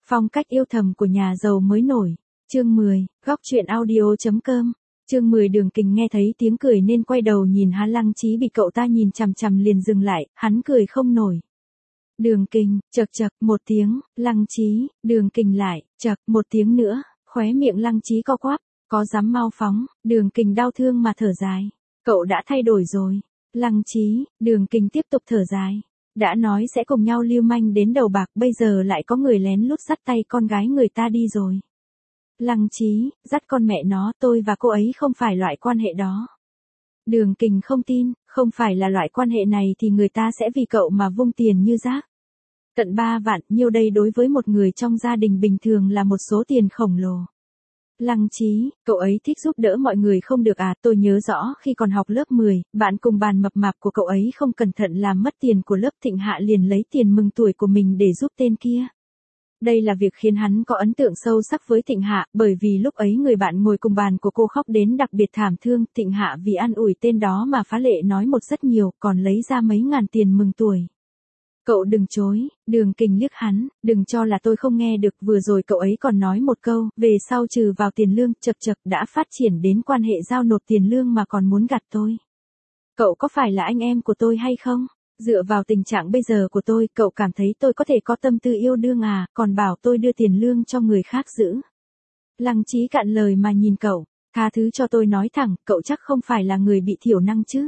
Phong cách yêu thầm của nhà giàu mới nổi. Chương 10, góc truyện audio.com. Chương 10 Đường Kình nghe thấy tiếng cười nên quay đầu nhìn hắn. Lăng Chí bị cậu ta nhìn chằm chằm liền dừng lại, hắn cười không nổi. Đường Kình, chậc chậc một tiếng, Lăng Chí, Đường Kình lại, chậc một tiếng nữa, khóe miệng Lăng Chí co quắp, có dám mau phóng, Đường Kình đau thương mà thở dài. Cậu đã thay đổi rồi. Lăng Chí, Đường Kình tiếp tục thở dài. Đã nói sẽ cùng nhau lưu manh đến đầu bạc, bây giờ lại có người lén lút dắt tay con gái người ta đi rồi. Lăng Chí, dắt con mẹ nó, tôi và cô ấy không phải loại quan hệ đó. Đường Kình không tin, không phải là loại quan hệ này thì người ta sẽ vì cậu mà vung tiền như rác. Tận 3 vạn, nhiêu đây đối với một người trong gia đình bình thường là một số tiền khổng lồ. Lăng Chí, cậu ấy thích giúp đỡ mọi người không được à? Tôi nhớ rõ khi còn học lớp 10, bạn cùng bàn mập mạp của cậu ấy không cẩn thận làm mất tiền của lớp, Thịnh Hạ liền lấy tiền mừng tuổi của mình để giúp tên kia. Đây là việc khiến hắn có ấn tượng sâu sắc với Thịnh Hạ, bởi vì lúc ấy người bạn ngồi cùng bàn của cô khóc đến đặc biệt thảm thương, Thịnh Hạ vì an ủi tên đó mà phá lệ nói một rất nhiều, còn lấy ra mấy ngàn tiền mừng tuổi. Cậu đừng chối, Đường Kình liếc hắn, đừng cho là tôi không nghe được, vừa rồi cậu ấy còn nói một câu, về sau trừ vào tiền lương, chậc chậc đã phát triển đến quan hệ giao nộp tiền lương mà còn muốn gạt tôi. Cậu có phải là anh em của tôi hay không? Dựa vào tình trạng bây giờ của tôi, cậu cảm thấy tôi có thể có tâm tư yêu đương à, còn bảo tôi đưa tiền lương cho người khác giữ. Lăng Chí cạn lời mà nhìn cậu, tha thứ cho tôi nói thẳng, cậu chắc không phải là người bị thiểu năng chứ.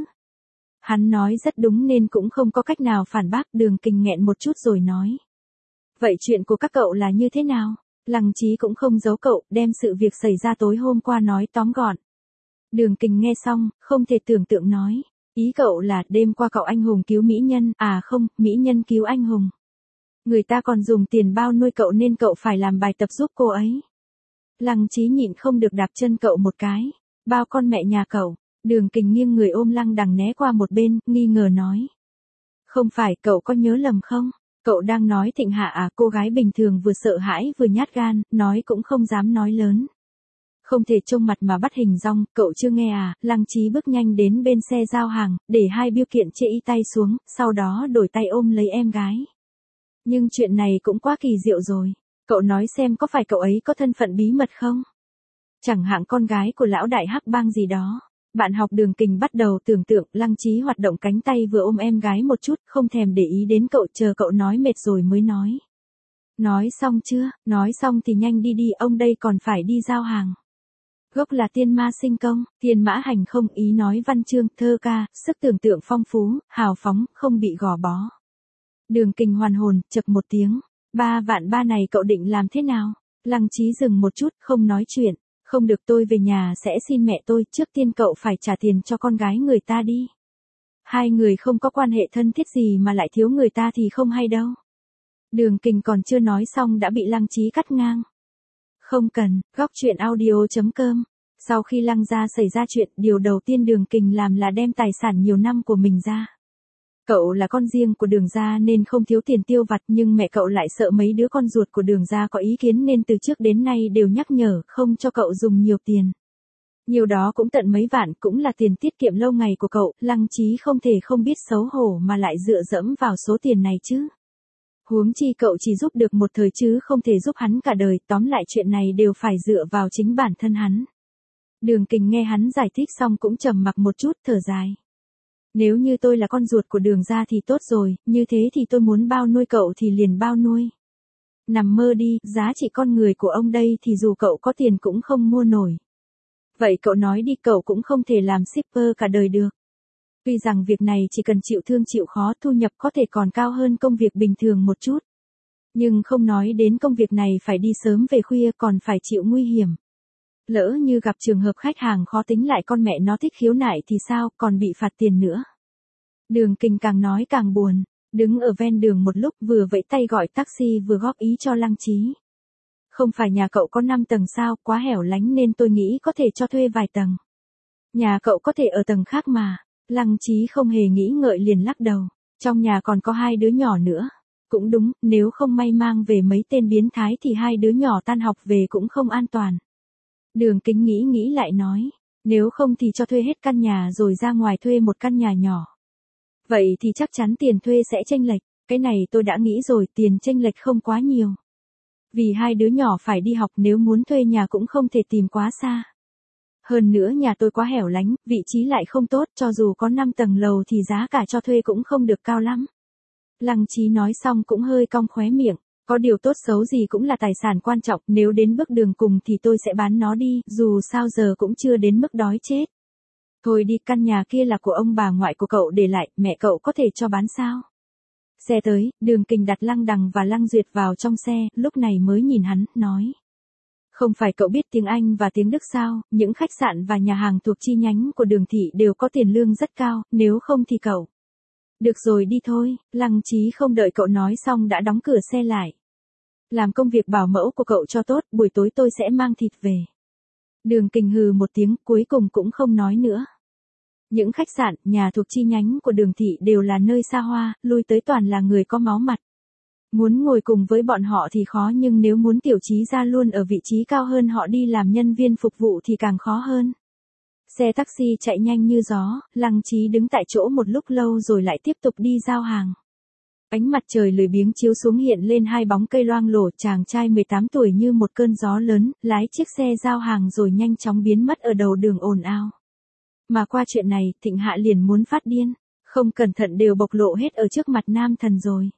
Hắn nói rất đúng nên cũng không có cách nào phản bác. Đường Kình nghẹn một chút rồi nói. Vậy chuyện của các cậu là như thế nào? Lăng Chí cũng không giấu cậu, đem sự việc xảy ra tối hôm qua nói tóm gọn. Đường Kình nghe xong, không thể tưởng tượng nói. Ý cậu là đêm qua cậu anh hùng cứu mỹ nhân, à không, mỹ nhân cứu anh hùng. Người ta còn dùng tiền bao nuôi cậu nên cậu phải làm bài tập giúp cô ấy. Lăng Chí nhịn không được đạp chân cậu một cái. Bao con mẹ nhà cậu. Đường Kình nghiêng người ôm Lăng Đằng né qua một bên, nghi ngờ nói. Không phải, cậu có nhớ lầm không? Cậu đang nói Thịnh Hạ à? Cô gái bình thường vừa sợ hãi vừa nhát gan, nói cũng không dám nói lớn. Không thể trông mặt mà bắt hình dong, cậu chưa nghe à? Lăng Chí bước nhanh đến bên xe giao hàng, để hai biêu kiện chê y tay xuống, sau đó đổi tay ôm lấy em gái. Nhưng chuyện này cũng quá kỳ diệu rồi. Cậu nói xem có phải cậu ấy có thân phận bí mật không? Chẳng hạn con gái của lão đại hắc bang gì đó. Bạn học Đường Kình bắt đầu tưởng tượng. Lăng Chí hoạt động cánh tay vừa ôm em gái một chút, không thèm để ý đến cậu, chờ cậu nói mệt rồi mới nói. Nói xong chưa? Nói xong thì nhanh đi đi, ông đây còn phải đi giao hàng. Gốc là tiên ma sinh công, thiên mã hành không, ý nói văn chương, thơ ca, sức tưởng tượng phong phú, hào phóng, không bị gò bó. Đường Kình hoàn hồn, chậc một tiếng. 3 vạn ba này cậu định làm thế nào? Lăng Chí dừng một chút, không nói chuyện. Không được, tôi về nhà sẽ xin mẹ tôi, trước tiên cậu phải trả tiền cho con gái người ta đi. Hai người không có quan hệ thân thiết gì mà lại thiếu người ta thì không hay đâu. Đường Kình còn chưa nói xong đã bị Lăng Chí cắt ngang. Không cần, góc truyện audio.com. Sau khi Lăng gia xảy ra chuyện, điều đầu tiên Đường Kình làm là đem tài sản nhiều năm của mình ra. Cậu là con riêng của Đường gia nên không thiếu tiền tiêu vặt, nhưng mẹ cậu lại sợ mấy đứa con ruột của Đường gia có ý kiến nên từ trước đến nay đều nhắc nhở không cho cậu dùng nhiều tiền. Nhiều đó cũng tận mấy vạn, cũng là tiền tiết kiệm lâu ngày của cậu. Lăng Chí không thể không biết xấu hổ mà lại dựa dẫm vào số tiền này chứ. Huống chi cậu chỉ giúp được một thời chứ không thể giúp hắn cả đời, tóm lại chuyện này đều phải dựa vào chính bản thân hắn. Đường Kình nghe hắn giải thích xong cũng trầm mặc một chút, thở dài. Nếu như tôi là con ruột của Đường gia thì tốt rồi, như thế thì tôi muốn bao nuôi cậu thì liền bao nuôi. Nằm mơ đi, giá trị con người của ông đây thì dù cậu có tiền cũng không mua nổi. Vậy cậu nói đi, cậu cũng không thể làm shipper cả đời được. Tuy rằng việc này chỉ cần chịu thương chịu khó, thu nhập có thể còn cao hơn công việc bình thường một chút. Nhưng không nói đến công việc này phải đi sớm về khuya, còn phải chịu nguy hiểm. Lỡ như gặp trường hợp khách hàng khó tính lại con mẹ nó thích khiếu nại thì sao, còn bị phạt tiền nữa. Đường Kình càng nói càng buồn, đứng ở ven đường một lúc vừa vẫy tay gọi taxi vừa góp ý cho Lăng Chí. Không phải nhà cậu có 5 tầng sao, quá hẻo lánh nên tôi nghĩ có thể cho thuê vài tầng. Nhà cậu có thể ở tầng khác mà. Lăng Chí không hề nghĩ ngợi liền lắc đầu. Trong nhà còn có 2 đứa nhỏ nữa. Cũng đúng, nếu không may mang về mấy tên biến thái thì 2 đứa nhỏ tan học về cũng không an toàn. Đường Kính nghĩ lại nói. Nếu không thì cho thuê hết căn nhà rồi ra ngoài thuê một căn nhà nhỏ. Vậy thì chắc chắn tiền thuê sẽ chênh lệch. Cái này tôi đã nghĩ rồi, tiền chênh lệch không quá nhiều. Vì hai đứa nhỏ phải đi học, nếu muốn thuê nhà cũng không thể tìm quá xa. Hơn nữa nhà tôi quá hẻo lánh, vị trí lại không tốt, cho dù có 5 tầng lầu thì giá cả cho thuê cũng không được cao lắm. Lăng Chí nói xong cũng hơi cong khóe miệng. Có điều tốt xấu gì cũng là tài sản quan trọng, nếu đến bước đường cùng thì tôi sẽ bán nó đi, dù sao giờ cũng chưa đến mức đói chết. Thôi đi, căn nhà kia là của ông bà ngoại của cậu để lại, mẹ cậu có thể cho bán sao? Xe tới, Đường Kình đặt Lăng Đằng và Lăng Duyệt vào trong xe, lúc này mới nhìn hắn, nói. Không phải cậu biết tiếng Anh và tiếng Đức sao, những khách sạn và nhà hàng thuộc chi nhánh của Đường thị đều có tiền lương rất cao, nếu không thì cậu. Được rồi, đi thôi. Lăng Chí không đợi cậu nói xong đã đóng cửa xe lại. Làm công việc bảo mẫu của cậu cho tốt, buổi tối tôi sẽ mang thịt về. Đường Kình hừ một tiếng, cuối cùng cũng không nói nữa. Những khách sạn, nhà thuộc chi nhánh của Đường thị đều là nơi xa hoa, lui tới toàn là người có máu mặt. Muốn ngồi cùng với bọn họ thì khó, nhưng nếu muốn Tiểu Chí ra luôn ở vị trí cao hơn họ đi làm nhân viên phục vụ thì càng khó hơn. Xe taxi chạy nhanh như gió, Lăng Chí đứng tại chỗ một lúc lâu rồi lại tiếp tục đi giao hàng. Ánh mặt trời lười biếng chiếu xuống hiện lên hai bóng cây loang lổ, chàng trai 18 tuổi như một cơn gió lớn, lái chiếc xe giao hàng rồi nhanh chóng biến mất ở đầu đường ồn ào. Mà qua chuyện này, Thịnh Hạ liền muốn phát điên, không cẩn thận đều bộc lộ hết ở trước mặt nam thần rồi.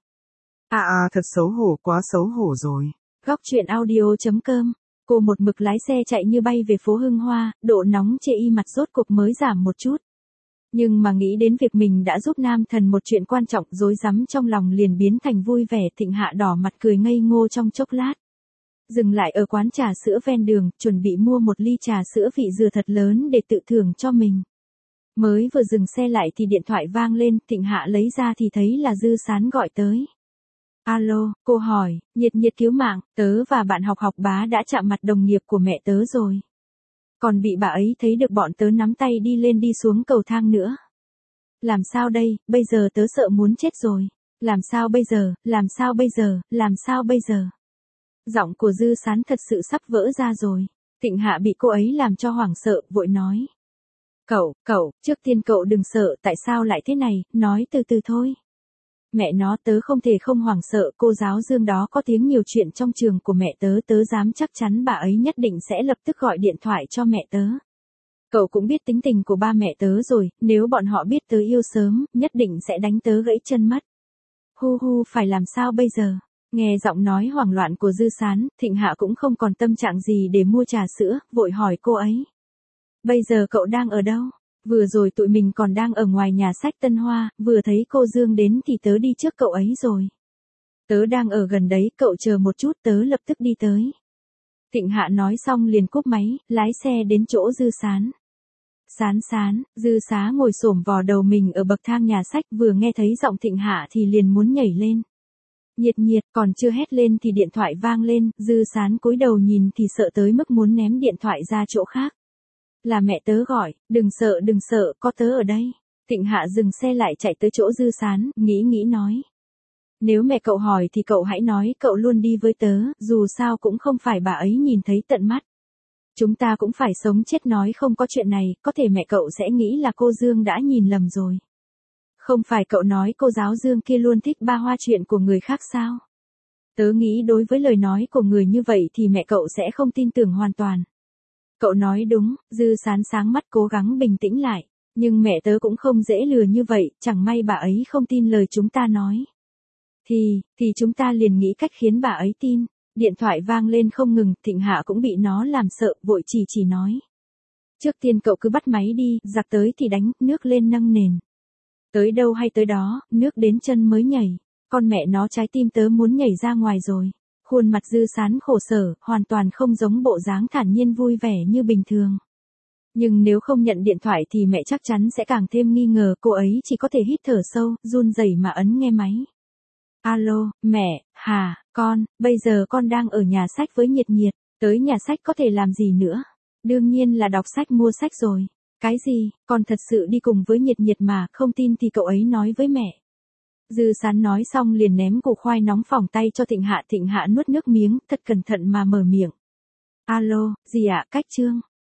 Thật xấu hổ, quá xấu hổ rồi. Góc truyện audio.com. Cô một mực lái xe chạy như bay về phố Hưng Hoa, độ nóng chê y mặt rốt cuộc mới giảm một chút. Nhưng mà nghĩ đến việc mình đã giúp nam thần một chuyện quan trọng, rối rắm trong lòng liền biến thành vui vẻ. Thịnh Hạ đỏ mặt cười ngây ngô trong chốc lát. Dừng lại ở quán trà sữa ven đường, chuẩn bị mua một ly trà sữa vị dừa thật lớn để tự thưởng cho mình. Mới vừa dừng xe lại thì điện thoại vang lên, Thịnh Hạ lấy ra thì thấy là Dư Sán gọi tới. Alo, cô hỏi, Nhiệt Nhiệt cứu mạng, tớ và bạn học bá đã chạm mặt đồng nghiệp của mẹ tớ rồi. Còn bị bà ấy thấy được bọn tớ nắm tay đi lên đi xuống cầu thang nữa. Làm sao đây, bây giờ tớ sợ muốn chết rồi. Làm sao bây giờ, làm sao bây giờ, làm sao bây giờ. Giọng của Dư Sán thật sự sắp vỡ ra rồi. Thịnh Hạ bị cô ấy làm cho hoảng sợ, vội nói. Cậu, trước tiên cậu đừng sợ, tại sao lại thế này, nói từ từ thôi. Mẹ nó, tớ không thể không hoảng sợ, cô giáo Dương đó có tiếng nhiều chuyện trong trường của mẹ tớ, tớ dám chắc chắn bà ấy nhất định sẽ lập tức gọi điện thoại cho mẹ tớ. Cậu cũng biết tính tình của ba mẹ tớ rồi, nếu bọn họ biết tớ yêu sớm, nhất định sẽ đánh tớ gãy chân mất. Phải làm sao bây giờ? Nghe giọng nói hoảng loạn của Dư Sán, Thịnh Hạ cũng không còn tâm trạng gì để mua trà sữa, vội hỏi cô ấy. Bây giờ cậu đang ở đâu? Vừa rồi tụi mình còn đang ở ngoài nhà sách Tân Hoa, vừa thấy cô Dương đến thì tớ đi trước cậu ấy rồi. Tớ đang ở gần đấy, cậu chờ một chút, tớ lập tức đi tới. Thịnh Hạ nói xong liền cúp máy, lái xe đến chỗ Dư Sán. Sán, Dư Xá ngồi xổm vò đầu mình ở bậc thang nhà sách, vừa nghe thấy giọng Thịnh Hạ thì liền muốn nhảy lên. Nhiệt, còn chưa hét lên thì điện thoại vang lên, Dư Sán cúi đầu nhìn thì sợ tới mức muốn ném điện thoại ra chỗ khác. Là mẹ tớ gọi, đừng sợ, có tớ ở đây. Thịnh Hạ dừng xe lại chạy tới chỗ Dư Sán, nghĩ nói. Nếu mẹ cậu hỏi thì cậu hãy nói cậu luôn đi với tớ, dù sao cũng không phải bà ấy nhìn thấy tận mắt. Chúng ta cũng phải sống chết nói không có chuyện này, có thể mẹ cậu sẽ nghĩ là cô Dương đã nhìn lầm rồi. Không phải cậu nói cô giáo Dương kia luôn thích ba hoa chuyện của người khác sao? Tớ nghĩ đối với lời nói của người như vậy thì mẹ cậu sẽ không tin tưởng hoàn toàn. Cậu nói đúng, Dư Sán sáng mắt cố gắng bình tĩnh lại. Nhưng mẹ tớ cũng không dễ lừa như vậy, chẳng may bà ấy không tin lời chúng ta nói. Thì chúng ta liền nghĩ cách khiến bà ấy tin. Điện thoại vang lên không ngừng, Thịnh Hạ cũng bị nó làm sợ, vội chỉ nói. Trước tiên cậu cứ bắt máy đi, giặc tới thì đánh, nước lên nâng nền. Tới đâu hay tới đó, nước đến chân mới nhảy. Con mẹ nó, trái tim tớ muốn nhảy ra ngoài rồi. Khuôn mặt Dư Sán khổ sở, hoàn toàn không giống bộ dáng thản nhiên vui vẻ như bình thường. Nhưng nếu không nhận điện thoại thì mẹ chắc chắn sẽ càng thêm nghi ngờ, cô ấy chỉ có thể hít thở sâu, run rẩy mà ấn nghe máy. Alo, mẹ, con, bây giờ con đang ở nhà sách với Nhiệt, tới nhà sách có thể làm gì nữa? Đương nhiên là đọc sách mua sách rồi. Cái gì, con thật sự đi cùng với Nhiệt mà, không tin thì cậu ấy nói với mẹ. Dư Sán nói xong liền ném củ khoai nóng phỏng tay cho Thịnh Hạ nuốt nước miếng, thật cẩn thận mà mở miệng. Alo, gì ạ, cách Trương?